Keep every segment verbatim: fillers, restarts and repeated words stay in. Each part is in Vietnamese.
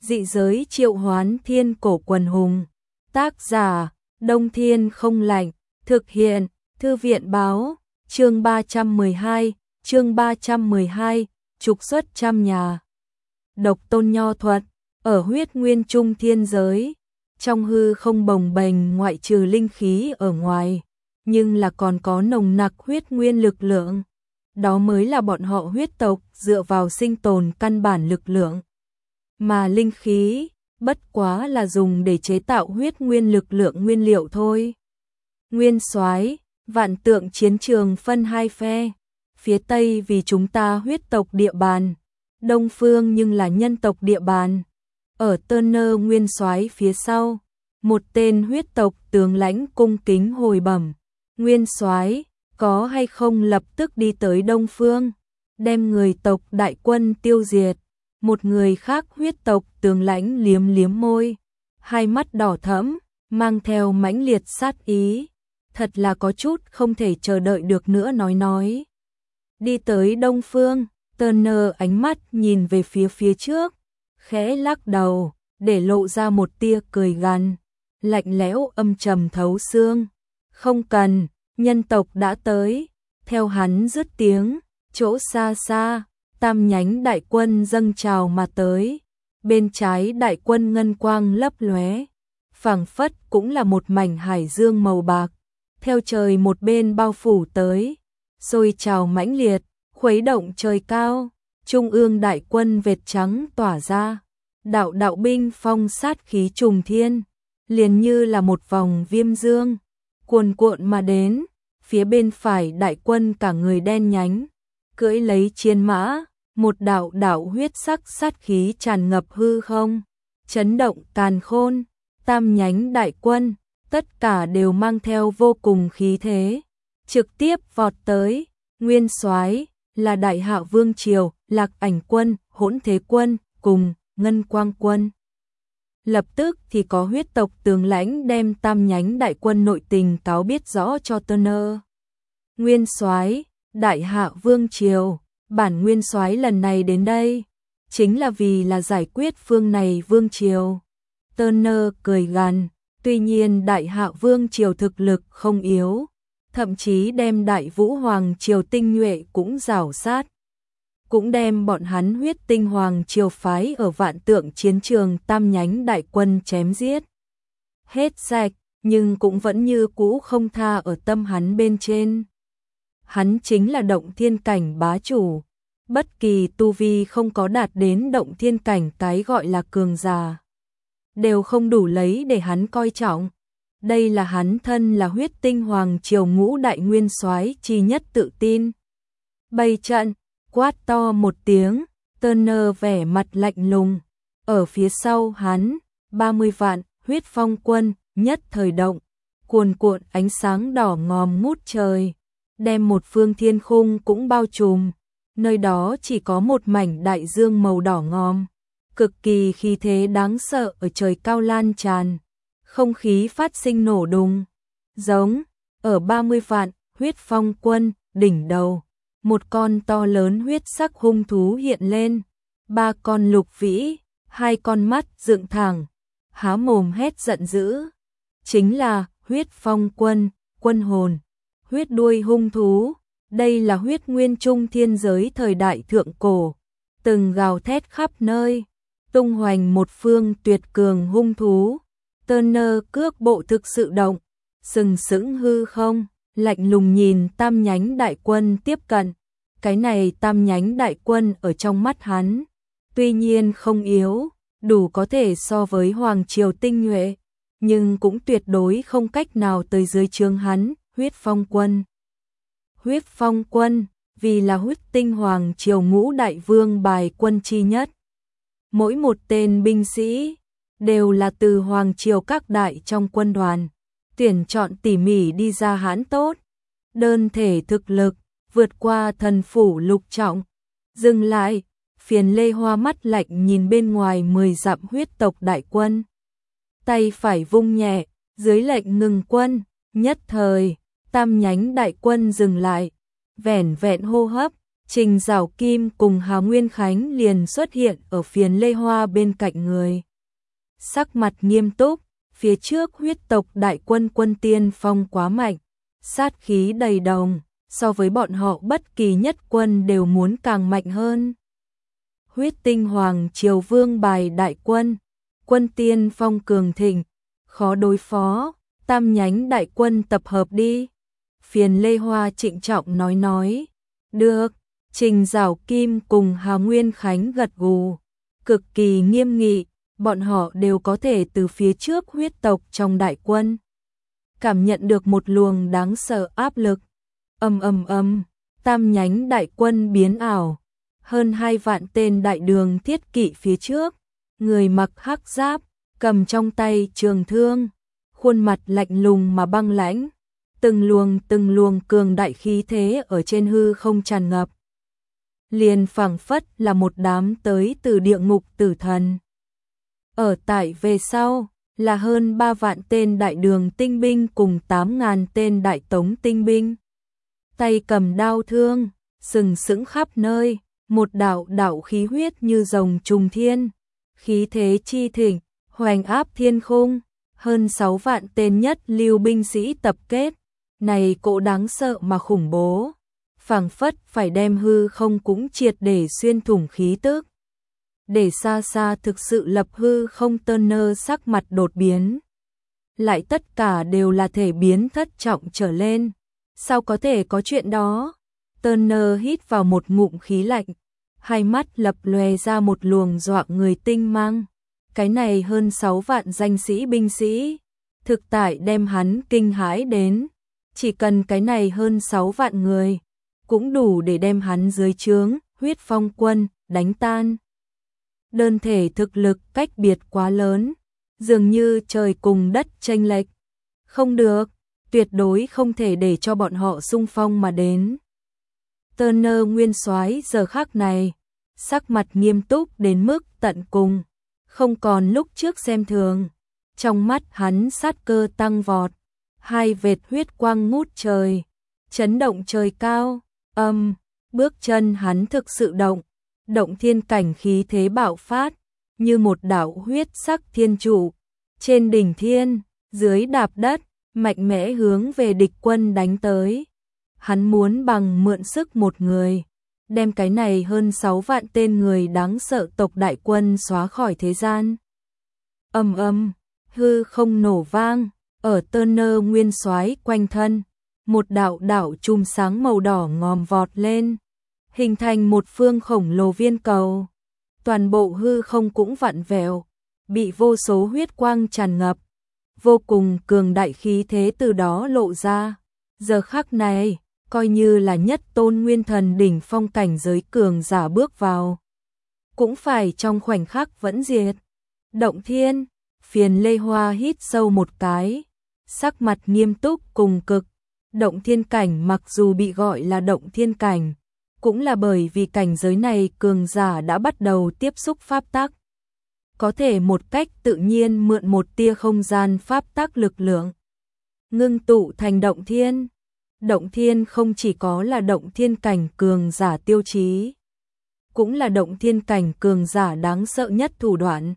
Dị giới triệu hoán thiên cổ quần hùng. Tác giả, Đông Thiên Không Lạnh. Thực hiện, Thư viện Báo. Chương ba trăm mười hai, chương ba trăm mười hai, trục xuất trăm nhà. Độc tôn nho thuật, ở huyết nguyên trung thiên giới. Trong hư không bồng bềnh ngoại trừ linh khí ở ngoài, nhưng là còn có nồng nặc huyết nguyên lực lượng. Đó mới là bọn họ huyết tộc dựa vào sinh tồn căn bản lực lượng. Mà linh khí, bất quá là dùng để chế tạo huyết nguyên lực lượng nguyên liệu thôi. Nguyên soái, vạn tượng chiến trường phân hai phe. Phía Tây vì chúng ta huyết tộc địa bàn, Đông phương nhưng là nhân tộc địa bàn. Ở Turner nguyên soái phía sau, một tên huyết tộc tướng lãnh cung kính hồi bẩm, nguyên soái, có hay không lập tức đi tới Đông phương, đem người tộc đại quân tiêu diệt. Một người khác huyết tộc tướng lãnh liếm liếm môi, hai mắt đỏ thẫm, mang theo mãnh liệt sát ý, thật là có chút không thể chờ đợi được nữa nói nói. Đi tới Đông phương, Turner ánh mắt nhìn về phía phía trước, khẽ lắc đầu, để lộ ra một tia cười gằn, lạnh lẽo âm trầm thấu xương. Không cần, nhân tộc đã tới. Theo hắn dứt tiếng, chỗ xa xa, tam nhánh đại quân dâng trào mà tới. Bên trái đại quân ngân quang lấp lóe, phảng phất cũng là một mảnh hải dương màu bạc, theo trời một bên bao phủ tới, sôi trào mãnh liệt, khuấy động trời cao. Trung ương đại quân vệt trắng tỏa ra, đạo đạo binh phong sát khí trùng thiên, liền như là một vòng viêm dương, cuồn cuộn mà đến. Phía bên phải đại quân cả người đen nhánh, cưỡi lấy chiến mã, một đạo đạo huyết sắc sát khí tràn ngập hư không, chấn động càn khôn. Tam nhánh đại quân, tất cả đều mang theo vô cùng khí thế, trực tiếp vọt tới. Nguyên soái là Đại Hạ Vương Triều, Lạc Ảnh quân, Hỗn Thế quân cùng Ngân Quang quân. Lập tức thì có huyết tộc tướng lãnh đem tam nhánh đại quân nội tình cáo biết rõ cho Turner. Nguyên soái, Đại Hạ Vương Triều, bản nguyên soái lần này đến đây chính là vì là giải quyết phương này vương triều. Turner cười gằn, tuy nhiên Đại Hạ Vương Triều thực lực không yếu, thậm chí đem Đại Vũ Hoàng Triều tinh nhuệ cũng rảo sát, cũng đem bọn hắn huyết tinh Hoàng Triều phái ở vạn tượng chiến trường tam nhánh đại quân chém giết hết sạch, nhưng cũng vẫn như cũ không tha ở tâm hắn bên trên. Hắn chính là động thiên cảnh bá chủ, bất kỳ tu vi không có đạt đến động thiên cảnh cái gọi là cường giả, đều không đủ lấy để hắn coi trọng. Đây là hắn thân là huyết tinh Hoàng Triều ngũ đại nguyên soái chi nhất tự tin. Bày trận, quát to một tiếng, Turner vẻ mặt lạnh lùng. Ở phía sau hắn, ba mươi vạn huyết phong quân nhất thời động, cuồn cuộn ánh sáng đỏ ngòm ngút trời, đem một phương thiên khung cũng bao trùm. Nơi đó chỉ có một mảnh đại dương màu đỏ ngòm, cực kỳ khí thế đáng sợ ở trời cao lan tràn, không khí phát sinh nổ đùng. Giống, ở ba mươi vạn huyết phong quân đỉnh đầu, một con to lớn huyết sắc hung thú hiện lên, ba con lục vĩ, hai con mắt dựng thẳng, há mồm hét giận dữ. Chính là huyết phong quân, quân hồn, huyết đuôi hung thú. Đây là huyết nguyên trung thiên giới thời đại thượng cổ, từng gào thét khắp nơi, tung hoành một phương tuyệt cường hung thú. Turner cước bộ thực sự động, sừng sững hư không, lạnh lùng nhìn tam nhánh đại quân tiếp cận. Cái này tam nhánh đại quân ở trong mắt hắn, tuy nhiên không yếu, đủ có thể so với Hoàng Triều tinh nhuệ, nhưng cũng tuyệt đối không cách nào tới dưới trướng hắn, huyết phong quân. Huyết phong quân, vì là huyết tinh Hoàng Triều ngũ đại vương bài quân chi nhất. Mỗi một tên binh sĩ, đều là từ Hoàng Triều các đại trong quân đoàn, tuyển chọn tỉ mỉ đi ra hãn tốt. Đơn thể thực lực, vượt qua thần phủ lục trọng. Dừng lại, Phiền Lê Hoa mắt lạnh nhìn bên ngoài mười dặm huyết tộc đại quân. Tay phải vung nhẹ, dưới lệnh ngừng quân, nhất thời, tam nhánh đại quân dừng lại, vẻn vẹn hô hấp, Trình Giảo Kim cùng Hà Nguyên Khánh liền xuất hiện ở phiền Lê Hoa bên cạnh người. Sắc mặt nghiêm túc, phía trước huyết tộc đại quân quân tiên phong quá mạnh, sát khí đầy đồng, so với bọn họ bất kỳ nhất quân đều muốn càng mạnh hơn. Huyết tinh hoàng triều vương bài đại quân, quân tiên phong cường thịnh, khó đối phó, tam nhánh đại quân tập hợp đi. Phiền Lê Hoa trịnh trọng nói nói, được. Trình Giảo Kim cùng Hà Nguyên Khánh gật gù, cực kỳ nghiêm nghị, bọn họ đều có thể từ phía trước huyết tộc trong đại quân cảm nhận được một luồng đáng sợ áp lực. Ầm ầm ầm, tam nhánh đại quân biến ảo, hơn hai vạn tên đại đường thiết kỵ phía trước, người mặc hắc giáp, cầm trong tay trường thương, khuôn mặt lạnh lùng mà băng lãnh, từng luồng từng luồng cường đại khí thế ở trên hư không tràn ngập. Liền phảng phất là một đám tới từ địa ngục tử thần. Ở tại về sau là hơn ba vạn tên đại đường tinh binh cùng tám ngàn tên đại tống tinh binh. Tay cầm đao thương, sừng sững khắp nơi, một đạo đạo khí huyết như rồng trùng thiên, khí thế chi thịnh, hoành áp thiên khung, hơn sáu vạn tên nhất lưu binh sĩ tập kết, này cỗ đáng sợ mà khủng bố, phảng phất phải đem hư không cũng triệt để xuyên thủng khí tức. Để xa xa thực sự lập hư không Turner sắc mặt đột biến. Lại tất cả đều là thể biến thất trọng trở lên. Sao có thể có chuyện đó? Turner hít vào một ngụm khí lạnh, hai mắt lập lòe ra một luồng dọa người tinh mang. Cái này hơn sáu vạn danh sĩ binh sĩ, thực tại đem hắn kinh hãi đến. Chỉ cần cái này hơn sáu vạn người, cũng đủ để đem hắn dưới trướng, huyết phong quân, đánh tan. Đơn thể thực lực cách biệt quá lớn, dường như trời cùng đất chênh lệch. Không được, tuyệt đối không thể để cho bọn họ xung phong mà đến. Turner nguyên soái giờ khắc này, sắc mặt nghiêm túc đến mức tận cùng, không còn lúc trước xem thường. Trong mắt hắn sát cơ tăng vọt, hai vệt huyết quang ngút trời, chấn động trời cao, âm, bước chân hắn thực sự động, động thiên cảnh khí thế bạo phát, như một đạo huyết sắc thiên trụ, trên đỉnh thiên, dưới đạp đất, mạnh mẽ hướng về địch quân đánh tới. Hắn muốn bằng mượn sức một người, đem cái này hơn sáu vạn tên người đáng sợ tộc đại quân xóa khỏi thế gian. Ầm ầm, hư không nổ vang, ở Turner nguyên soái quanh thân, một đạo đạo chùm sáng màu đỏ ngòm vọt lên, hình thành một phương khổng lồ viên cầu. Toàn bộ hư không cũng vặn vẹo, bị vô số huyết quang tràn ngập, vô cùng cường đại khí thế từ đó lộ ra. Giờ khắc này, coi như là nhất tôn nguyên thần đỉnh phong cảnh giới cường giả bước vào, cũng phải trong khoảnh khắc vẫn diệt. Động thiên, phiền Lê Hoa hít sâu một cái, sắc mặt nghiêm túc cùng cực. Động thiên cảnh mặc dù bị gọi là động thiên cảnh, cũng là bởi vì cảnh giới này cường giả đã bắt đầu tiếp xúc pháp tắc, có thể một cách tự nhiên mượn một tia không gian pháp tắc lực lượng, ngưng tụ thành động thiên. Động thiên không chỉ có là động thiên cảnh cường giả tiêu chí, cũng là động thiên cảnh cường giả đáng sợ nhất thủ đoạn.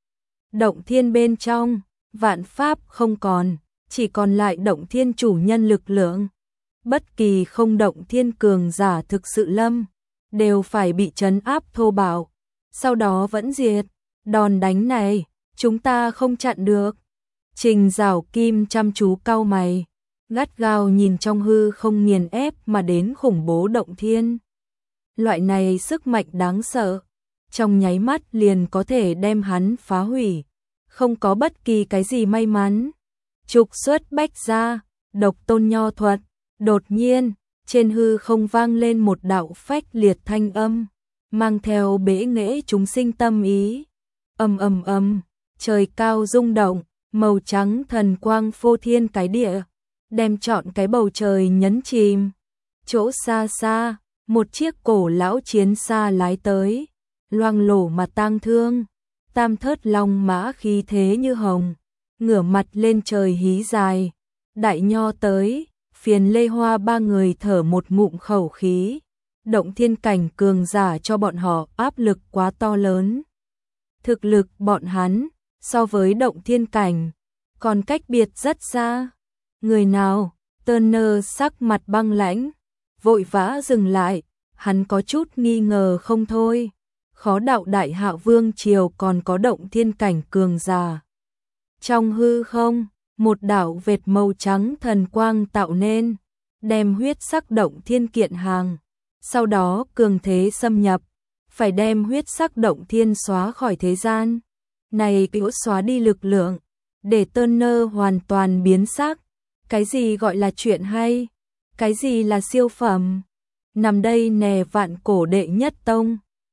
Động thiên bên trong, vạn pháp không còn, chỉ còn lại động thiên chủ nhân lực lượng. Bất kỳ không động thiên cường giả thực sự lâm, đều phải bị trấn áp thô bạo, sau đó vẫn diệt. Đòn đánh này, chúng ta không chặn được. Trình Giảo Kim chăm chú cau mày, gắt gao nhìn trong hư không nghiền ép mà đến khủng bố động thiên. Loại này sức mạnh đáng sợ, trong nháy mắt liền có thể đem hắn phá hủy, không có bất kỳ cái gì may mắn. Trục xuất bách gia, độc tôn nho thuật. Đột nhiên, trên hư không vang lên một đạo phách liệt thanh âm, mang theo bẽ nghễ chúng sinh tâm ý. Ầm ầm ầm, trời cao rung động, màu trắng thần quang phô thiên cái địa, đem trọn cái bầu trời nhấn chìm. Chỗ xa xa, một chiếc cổ lão chiến xa lái tới, loang lổ mà tang thương, tam thớt long mã khí thế như hồng, ngửa mặt lên trời hí dài. Đại nho tới, phiền Lê Hoa ba người thở một ngụm khẩu khí, động thiên cảnh cường giả cho bọn họ áp lực quá to lớn. Thực lực bọn hắn so với động thiên cảnh còn cách biệt rất xa. Người nào? Turner sắc mặt băng lãnh, vội vã dừng lại, hắn có chút nghi ngờ không thôi. Khó đạo Đại Hạo Vương triều còn có động thiên cảnh cường giả. Trong hư không, một đạo vệt màu trắng thần quang tạo nên, đem huyết sắc động thiên kiện hàng, sau đó cường thế xâm nhập, phải đem huyết sắc động thiên xóa khỏi thế gian. Này kiểu xóa đi lực lượng, để Turner hoàn toàn biến sắc. Cái gì gọi là chuyện hay? Cái gì là siêu phẩm? Nằm đây nè vạn cổ đệ nhất tông,